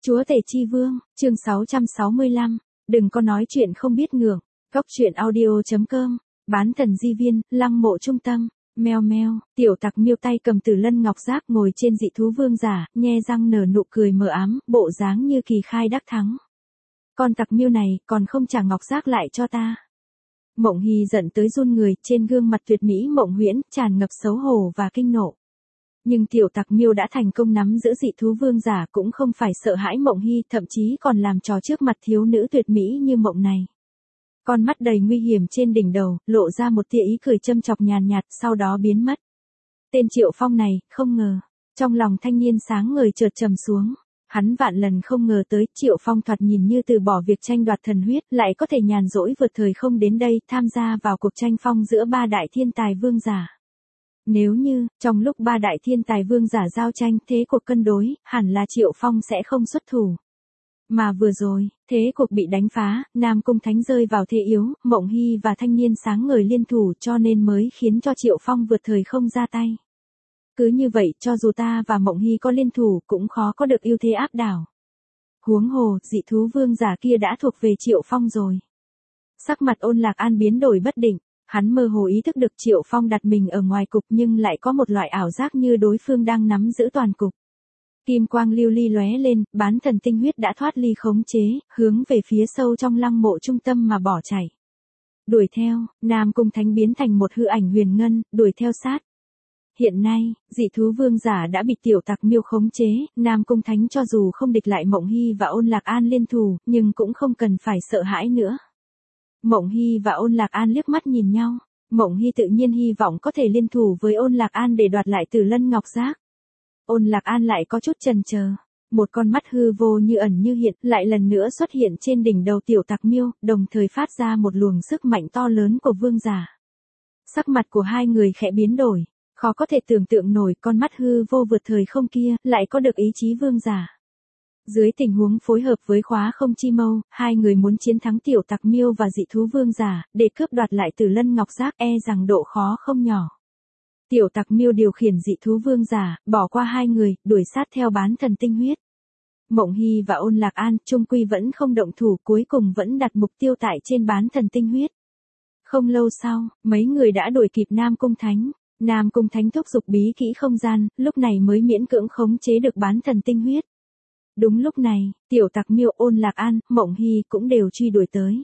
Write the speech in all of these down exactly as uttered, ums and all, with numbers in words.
Chúa Tể Chi Vương, chương sáu trăm sáu mươi lăm, đừng có nói chuyện không biết ngượng. Góc truyện audio chấm com, bán thần di viên, lăng mộ trung tâm. Meo meo, tiểu tặc miêu tay cầm Tử Lân Ngọc Giác ngồi trên dị thú vương giả, nhe răng nở nụ cười mờ ám, bộ dáng như kỳ khai đắc thắng. Con tặc miêu này còn không trả Ngọc Giác lại cho ta. Mộng Hy giận tới run người, trên gương mặt tuyệt mỹ Mộng Huyễn tràn ngập xấu hổ và kinh nộ. Nhưng tiểu tặc miêu đã thành công nắm giữ dị thú vương giả cũng không phải sợ hãi Mộng Hy, thậm chí còn làm trò trước mặt thiếu nữ tuyệt mỹ như Mộng này. Con mắt đầy nguy hiểm trên đỉnh đầu, lộ ra một tia ý cười châm chọc nhàn nhạt, sau đó biến mất. Tên Triệu Phong này, không ngờ. Trong lòng thanh niên sáng ngời chợt trầm xuống. Hắn vạn lần không ngờ tới, Triệu Phong thoạt nhìn như từ bỏ việc tranh đoạt thần huyết, lại có thể nhàn rỗi vượt thời không đến đây, tham gia vào cuộc tranh phong giữa ba đại thiên tài vương giả. Nếu như, trong lúc ba đại thiên tài vương giả giao tranh, thế cuộc cân đối, hẳn là Triệu Phong sẽ không xuất thủ. Mà vừa rồi, thế cuộc bị đánh phá, Nam Cung Thánh rơi vào thế yếu, Mộng Hy và thanh niên sáng ngời liên thủ cho nên mới khiến cho Triệu Phong vượt thời không ra tay. Cứ như vậy, cho dù ta và Mộng Hy có liên thủ cũng khó có được ưu thế áp đảo. Huống hồ, dị thú vương giả kia đã thuộc về Triệu Phong rồi. Sắc mặt Ôn Lạc An biến đổi bất định, hắn mơ hồ ý thức được Triệu Phong đặt mình ở ngoài cục nhưng lại có một loại ảo giác như đối phương đang nắm giữ toàn cục. Kim quang lưu ly lóe lên, bán thần tinh huyết đã thoát ly khống chế, hướng về phía sâu trong lăng mộ trung tâm mà bỏ chạy. Đuổi theo, Nam Cung Thánh biến thành một hư ảnh huyền ngân, đuổi theo sát. Hiện nay, dị thú vương giả đã bị tiểu tặc miêu khống chế, Nam Cung Thánh cho dù không địch lại Mộng Hy và Ôn Lạc An liên thủ, nhưng cũng không cần phải sợ hãi nữa. Mộng Hy và Ôn Lạc An liếc mắt nhìn nhau, Mộng Hy tự nhiên hy vọng có thể liên thủ với Ôn Lạc An để đoạt lại Tử Lân Ngọc Giác. Ôn Lạc An lại có chút chần chờ, một con mắt hư vô như ẩn như hiện, lại lần nữa xuất hiện trên đỉnh đầu tiểu tặc miêu, đồng thời phát ra một luồng sức mạnh to lớn của vương giả. Sắc mặt của hai người khẽ biến đổi, khó có thể tưởng tượng nổi con mắt hư vô vượt thời không kia, lại có được ý chí vương giả. Dưới tình huống phối hợp với khóa không chi mâu, hai người muốn chiến thắng tiểu tặc miêu và dị thú vương giả, để cướp đoạt lại Tử Lân Ngọc Giác e rằng độ khó không nhỏ. Tiểu tặc miêu điều khiển dị thú vương giả, bỏ qua hai người, đuổi sát theo bán thần tinh huyết. Mộng Hy và Ôn Lạc An, trung quy vẫn không động thủ, cuối cùng vẫn đặt mục tiêu tại trên bán thần tinh huyết. Không lâu sau, mấy người đã đuổi kịp Nam Cung Thánh. Nam Cung Thánh thúc giục bí kỹ không gian, lúc này mới miễn cưỡng khống chế được bán thần tinh huyết. Đúng lúc này, tiểu tặc miêu, Ôn Lạc An, Mộng Hy cũng đều truy đuổi tới.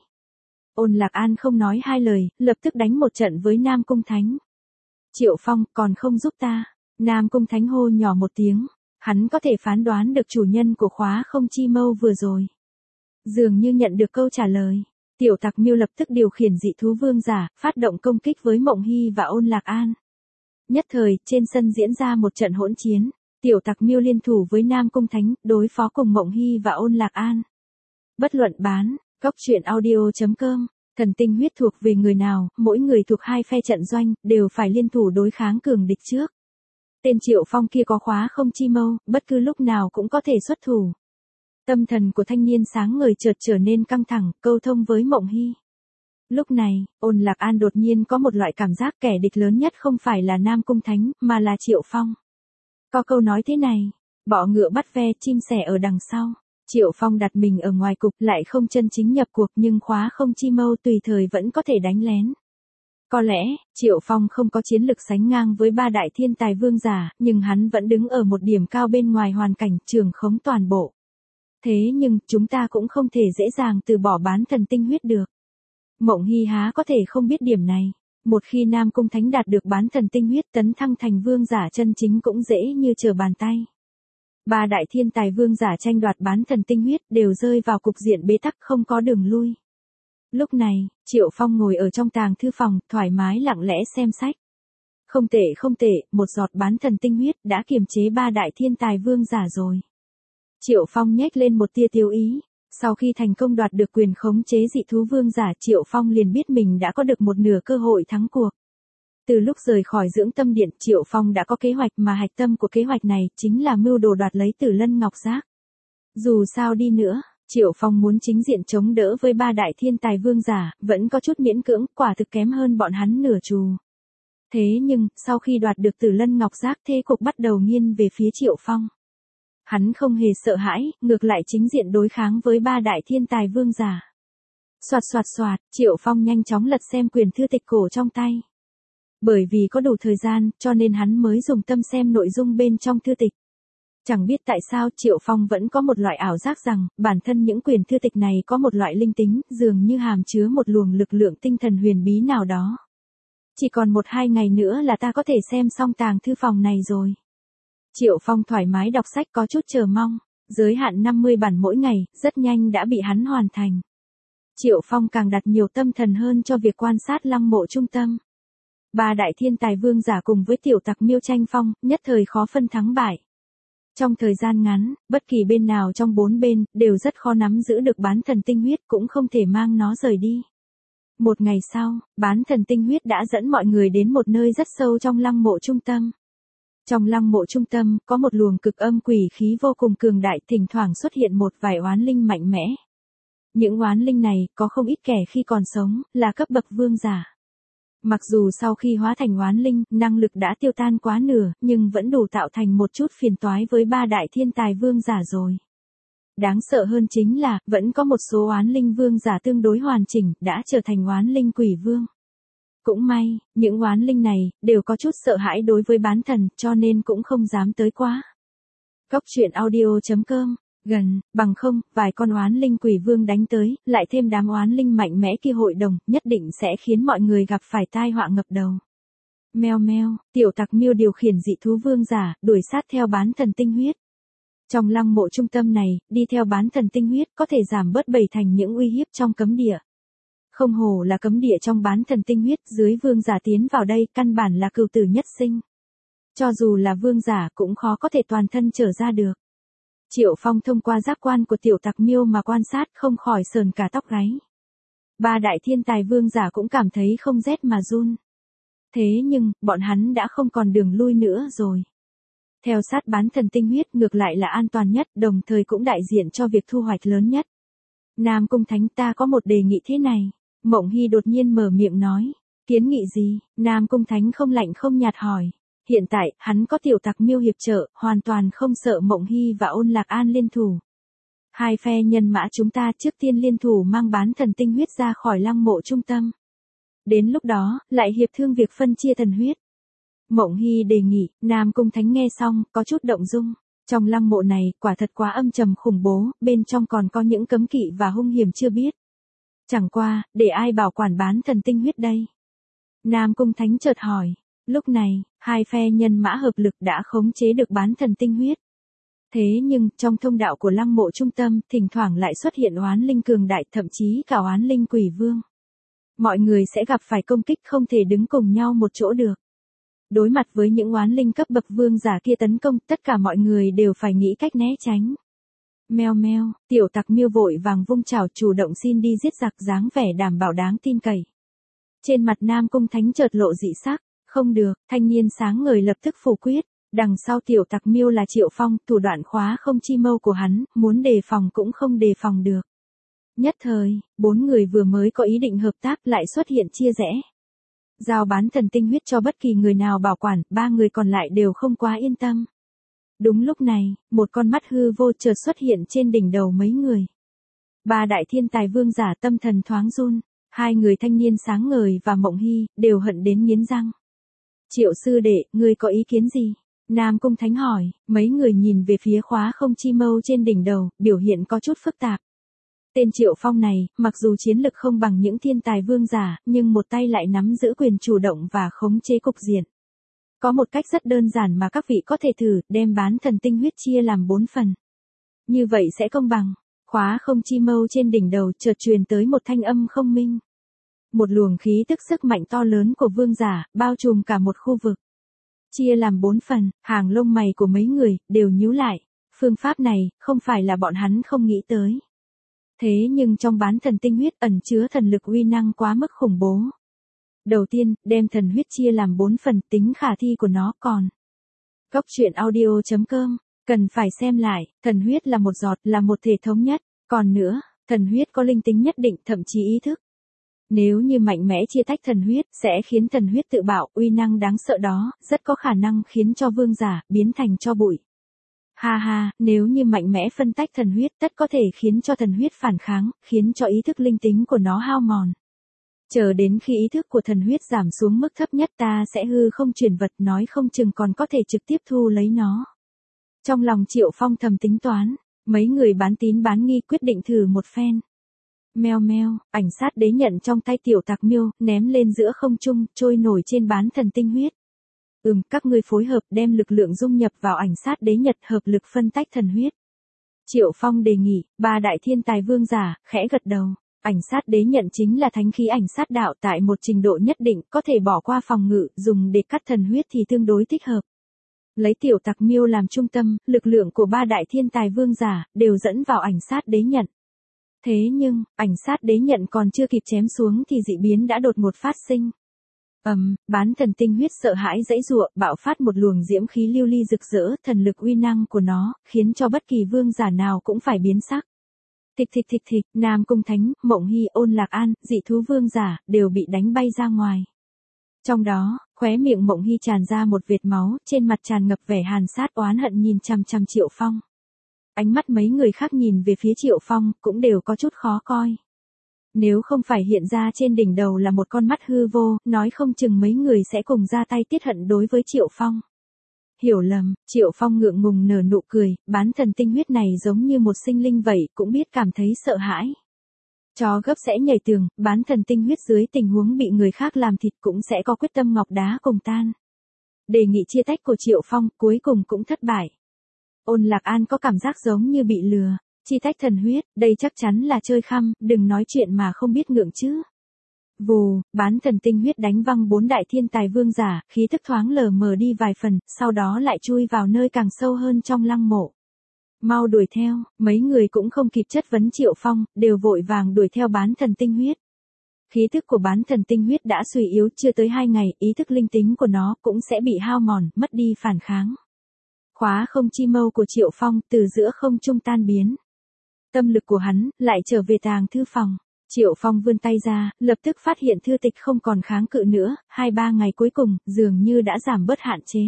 Ôn Lạc An không nói hai lời, lập tức đánh một trận với Nam Cung Thánh. Triệu Phong, còn không giúp ta. Nam Cung Thánh hô nhỏ một tiếng, hắn có thể phán đoán được chủ nhân của khóa không chi mâu vừa rồi. Dường như nhận được câu trả lời, tiểu tặc miêu lập tức điều khiển dị thú vương giả, phát động công kích với Mộng Hy và Ôn Lạc An. Nhất thời, trên sân diễn ra một trận hỗn chiến, tiểu tặc miêu liên thủ với Nam Cung Thánh, đối phó cùng Mộng Hy và Ôn Lạc An. Bất luận bán, góc truyện audio chấm com. Thần tinh huyết thuộc về người nào, mỗi người thuộc hai phe trận doanh, đều phải liên thủ đối kháng cường địch trước. Tên Triệu Phong kia có khóa không chi mâu, bất cứ lúc nào cũng có thể xuất thủ. Tâm thần của thanh niên sáng ngời chợt trở nên căng thẳng, câu thông với Mộng Hy. Lúc này, Ôn Lạc An đột nhiên có một loại cảm giác kẻ địch lớn nhất không phải là Nam Cung Thánh, mà là Triệu Phong. Có câu nói thế này, bọ ngựa bắt ve, chim sẻ ở đằng sau. Triệu Phong đặt mình ở ngoài cục, lại không chân chính nhập cuộc, nhưng khóa không chi mâu tùy thời vẫn có thể đánh lén. Có lẽ, Triệu Phong không có chiến lực sánh ngang với ba đại thiên tài vương giả, nhưng hắn vẫn đứng ở một điểm cao bên ngoài hoàn cảnh, trường khống toàn bộ. Thế nhưng, chúng ta cũng không thể dễ dàng từ bỏ bán thần tinh huyết được. Mộng Hy há có thể không biết điểm này. Một khi Nam Cung Thánh đạt được bán thần tinh huyết, tấn thăng thành vương giả chân chính cũng dễ như trở bàn tay. Ba đại thiên tài vương giả tranh đoạt bán thần tinh huyết đều rơi vào cục diện bế tắc không có đường lui. Lúc này, Triệu Phong ngồi ở trong tàng thư phòng, thoải mái lặng lẽ xem sách. Không tệ không tệ, một giọt bán thần tinh huyết đã kiềm chế ba đại thiên tài vương giả rồi. Triệu Phong nhếch lên một tia tiêu ý. Sau khi thành công đoạt được quyền khống chế dị thú vương giả, Triệu Phong liền biết mình đã có được một nửa cơ hội thắng cuộc. Từ lúc rời khỏi dưỡng tâm điện, Triệu Phong đã có kế hoạch mà hạch tâm của kế hoạch này chính là mưu đồ đoạt lấy Tử Lân Ngọc Giác. Dù sao đi nữa, Triệu Phong muốn chính diện chống đỡ với ba đại thiên tài vương giả, vẫn có chút miễn cưỡng, quả thực kém hơn bọn hắn nửa trù. Thế nhưng, sau khi đoạt được Tử Lân Ngọc Giác, thế cục bắt đầu nghiêng về phía Triệu Phong. Hắn không hề sợ hãi, ngược lại chính diện đối kháng với ba đại thiên tài vương giả. Soạt soạt soạt, Triệu Phong nhanh chóng lật xem quyển thư tịch cổ trong tay. Bởi vì có đủ thời gian, cho nên hắn mới dùng tâm xem nội dung bên trong thư tịch. Chẳng biết tại sao Triệu Phong vẫn có một loại ảo giác rằng, bản thân những quyển thư tịch này có một loại linh tính, dường như hàm chứa một luồng lực lượng tinh thần huyền bí nào đó. Chỉ còn một hai ngày nữa là ta có thể xem xong tàng thư phòng này rồi. Triệu Phong thoải mái đọc sách có chút chờ mong, giới hạn năm mươi bản mỗi ngày, rất nhanh đã bị hắn hoàn thành. Triệu Phong càng đặt nhiều tâm thần hơn cho việc quan sát lăng mộ trung tâm. Ba đại thiên tài vương giả cùng với tiểu tặc miêu tranh phong, nhất thời khó phân thắng bại. Trong thời gian ngắn, bất kỳ bên nào trong bốn bên, đều rất khó nắm giữ được bán thần tinh huyết cũng không thể mang nó rời đi. Một ngày sau, bán thần tinh huyết đã dẫn mọi người đến một nơi rất sâu trong lăng mộ trung tâm. Trong lăng mộ trung tâm, có một luồng cực âm quỷ khí vô cùng cường đại, thỉnh thoảng xuất hiện một vài oán linh mạnh mẽ. Những oán linh này, có không ít kẻ khi còn sống, là cấp bậc vương giả. Mặc dù sau khi hóa thành oán linh, năng lực đã tiêu tan quá nửa, nhưng vẫn đủ tạo thành một chút phiền toái với ba đại thiên tài vương giả rồi. Đáng sợ hơn chính là, vẫn có một số oán linh vương giả tương đối hoàn chỉnh, đã trở thành oán linh quỷ vương. Cũng may, những oán linh này, đều có chút sợ hãi đối với bán thần, cho nên cũng không dám tới quá. Cốc truyện audio chấm com, gần, bằng không, vài con oán linh quỷ vương đánh tới, lại thêm đám oán linh mạnh mẽ kia hội đồng, nhất định sẽ khiến mọi người gặp phải tai họa ngập đầu. Meo meo, tiểu tặc miêu điều khiển dị thú vương giả, đuổi sát theo bán thần tinh huyết. Trong lăng mộ trung tâm này, đi theo bán thần tinh huyết có thể giảm bớt bảy thành những uy hiếp trong cấm địa. Không hồ là cấm địa trong bán thần tinh huyết, dưới vương giả tiến vào đây, căn bản là cừu tử nhất sinh. Cho dù là vương giả cũng khó có thể toàn thân trở ra được. Triệu Phong thông qua giác quan của tiểu tặc miêu mà quan sát, không khỏi sờn cả tóc gáy. Ba đại thiên tài vương giả cũng cảm thấy không rét mà run. Thế nhưng, bọn hắn đã không còn đường lui nữa rồi. Theo sát bán thần tinh huyết ngược lại là an toàn nhất, đồng thời cũng đại diện cho việc thu hoạch lớn nhất. Nam Cung Thánh, ta có một đề nghị thế này. Mộng Hy đột nhiên mở miệng nói. Kiến nghị gì? Nam Cung Thánh không lạnh không nhạt hỏi. Hiện tại, hắn có tiểu tặc miêu hiệp trợ, hoàn toàn không sợ Mộng Hy và Ôn Lạc An liên thủ. Hai phe nhân mã chúng ta trước tiên liên thủ mang bán thần tinh huyết ra khỏi lăng mộ trung tâm. Đến lúc đó, lại hiệp thương việc phân chia thần huyết. Mộng Hy đề nghị, Nam Cung Thánh nghe xong, có chút động dung. Trong lăng mộ này, quả thật quá âm trầm khủng bố, bên trong còn có những cấm kỵ và hung hiểm chưa biết. Chẳng qua, để ai bảo quản bán thần tinh huyết đây? Nam Cung Thánh chợt hỏi. Lúc này, hai phe nhân mã hợp lực đã khống chế được bán thần tinh huyết. Thế nhưng, trong thông đạo của lăng mộ trung tâm, thỉnh thoảng lại xuất hiện oán linh cường đại, thậm chí cả oán linh quỷ vương. Mọi người sẽ gặp phải công kích không thể đứng cùng nhau một chỗ được. Đối mặt với những oán linh cấp bậc vương giả kia tấn công, tất cả mọi người đều phải nghĩ cách né tránh. Meo meo, tiểu tặc miêu vội vàng vung chảo chủ động xin đi giết giặc, dáng vẻ đảm bảo đáng tin cậy. Trên mặt Nam Cung Thánh chợt lộ dị sắc. Không được, thanh niên sáng ngời lập tức phủ quyết. Đằng sau tiểu tặc miêu là Triệu Phong, thủ đoạn khóa không chi mâu của hắn, muốn đề phòng cũng không đề phòng được. Nhất thời, bốn người vừa mới có ý định hợp tác lại xuất hiện chia rẽ. Giao bán thần tinh huyết cho bất kỳ người nào bảo quản, ba người còn lại đều không quá yên tâm. Đúng lúc này, một con mắt hư vô chợt xuất hiện trên đỉnh đầu mấy người. Ba đại thiên tài vương giả tâm thần thoáng run, hai người thanh niên sáng ngời và Mộng Hy, đều hận đến nghiến răng. Triệu sư đệ, ngươi có ý kiến gì? Nam Cung Thánh hỏi, mấy người nhìn về phía khóa không chi mâu trên đỉnh đầu, biểu hiện có chút phức tạp. Tên Triệu Phong này, mặc dù chiến lực không bằng những thiên tài vương giả, nhưng một tay lại nắm giữ quyền chủ động và khống chế cục diện. Có một cách rất đơn giản mà các vị có thể thử, đem bán thần tinh huyết chia làm bốn phần. Như vậy sẽ công bằng. Khóa không chi mâu trên đỉnh đầu chợt truyền tới một thanh âm không minh. Một luồng khí tức sức mạnh to lớn của vương giả, bao trùm cả một khu vực. Chia làm bốn phần, hàng lông mày của mấy người, đều nhíu lại. Phương pháp này, không phải là bọn hắn không nghĩ tới. Thế nhưng trong bán thần tinh huyết ẩn chứa thần lực uy năng quá mức khủng bố. Đầu tiên, đem thần huyết chia làm bốn phần, tính khả thi của nó còn. Cốc truyện audio chấm com, cần phải xem lại, thần huyết là một giọt, là một thể thống nhất. Còn nữa, thần huyết có linh tính nhất định, thậm chí ý thức. Nếu như mạnh mẽ chia tách thần huyết, sẽ khiến thần huyết tự bạo, uy năng đáng sợ đó, rất có khả năng khiến cho vương giả, biến thành tro bụi. Ha ha, nếu như mạnh mẽ phân tách thần huyết tất có thể khiến cho thần huyết phản kháng, khiến cho ý thức linh tính của nó hao mòn. Chờ đến khi ý thức của thần huyết giảm xuống mức thấp nhất ta sẽ hư không truyền vật, nói không chừng còn có thể trực tiếp thu lấy nó. Trong lòng Triệu Phong thầm tính toán, mấy người bán tín bán nghi quyết định thử một phen. Meo meo, ảnh sát đế nhận trong tay Tiểu Tạc Miêu, ném lên giữa không trung, trôi nổi trên bán thần tinh huyết. Ừm, các ngươi phối hợp đem lực lượng dung nhập vào ảnh sát đế nhật, hợp lực phân tách thần huyết. Triệu Phong đề nghị, ba đại thiên tài vương giả, khẽ gật đầu. Ảnh sát đế nhận chính là thánh khí ảnh sát đạo, tại một trình độ nhất định có thể bỏ qua phòng ngự, dùng để cắt thần huyết thì tương đối thích hợp. Lấy Tiểu Tạc Miêu làm trung tâm, lực lượng của ba đại thiên tài vương giả đều dẫn vào ảnh sát đế nhận. Thế nhưng, ảnh sát đế nhận còn chưa kịp chém xuống thì dị biến đã đột ngột phát sinh. Ầm, um, bán thần tinh huyết sợ hãi dãy giụa, bạo phát một luồng diễm khí lưu ly rực rỡ, thần lực uy năng của nó khiến cho bất kỳ vương giả nào cũng phải biến sắc. Thịch thịch thịch thịch, Nam Cung Thánh, Mộng Hy, Ôn Lạc An, dị thú vương giả đều bị đánh bay ra ngoài. Trong đó, khóe miệng Mộng Hy tràn ra một vệt máu, trên mặt tràn ngập vẻ hàn sát oán hận nhìn chằm chằm Triệu Phong. Ánh mắt mấy người khác nhìn về phía Triệu Phong cũng đều có chút khó coi. Nếu không phải hiện ra trên đỉnh đầu là một con mắt hư vô, nói không chừng mấy người sẽ cùng ra tay tiết hận đối với Triệu Phong. Hiểu lầm, Triệu Phong ngượng ngùng nở nụ cười, bán thần tinh huyết này giống như một sinh linh vậy, cũng biết cảm thấy sợ hãi. Chó gấp sẽ nhảy tường, bán thần tinh huyết dưới tình huống bị người khác làm thịt cũng sẽ có quyết tâm ngọc đá cùng tan. Đề nghị chia tách của Triệu Phong cuối cùng cũng thất bại. Ôn Lạc An có cảm giác giống như bị lừa. Chi tách thần huyết, đây chắc chắn là chơi khăm, đừng nói chuyện mà không biết ngượng chứ. Vù, bán thần tinh huyết đánh văng bốn đại thiên tài vương giả, khí tức thoáng lờ mờ đi vài phần, sau đó lại chui vào nơi càng sâu hơn trong lăng mộ. Mau đuổi theo, mấy người cũng không kịp chất vấn Triệu Phong, đều vội vàng đuổi theo bán thần tinh huyết. Khí thức của bán thần tinh huyết đã suy yếu, chưa tới hai ngày, ý thức linh tính của nó cũng sẽ bị hao mòn, mất đi phản kháng. Khóa không chi mâu của Triệu Phong từ giữa không trung tan biến. Tâm lực của hắn lại trở về tàng thư phòng. Triệu Phong vươn tay ra, lập tức phát hiện thư tịch không còn kháng cự nữa, hai ba ngày cuối cùng, dường như đã giảm bớt hạn chế.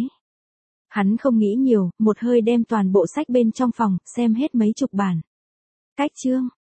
Hắn không nghĩ nhiều, một hơi đem toàn bộ sách bên trong phòng, xem hết mấy chục bản. Cách chương,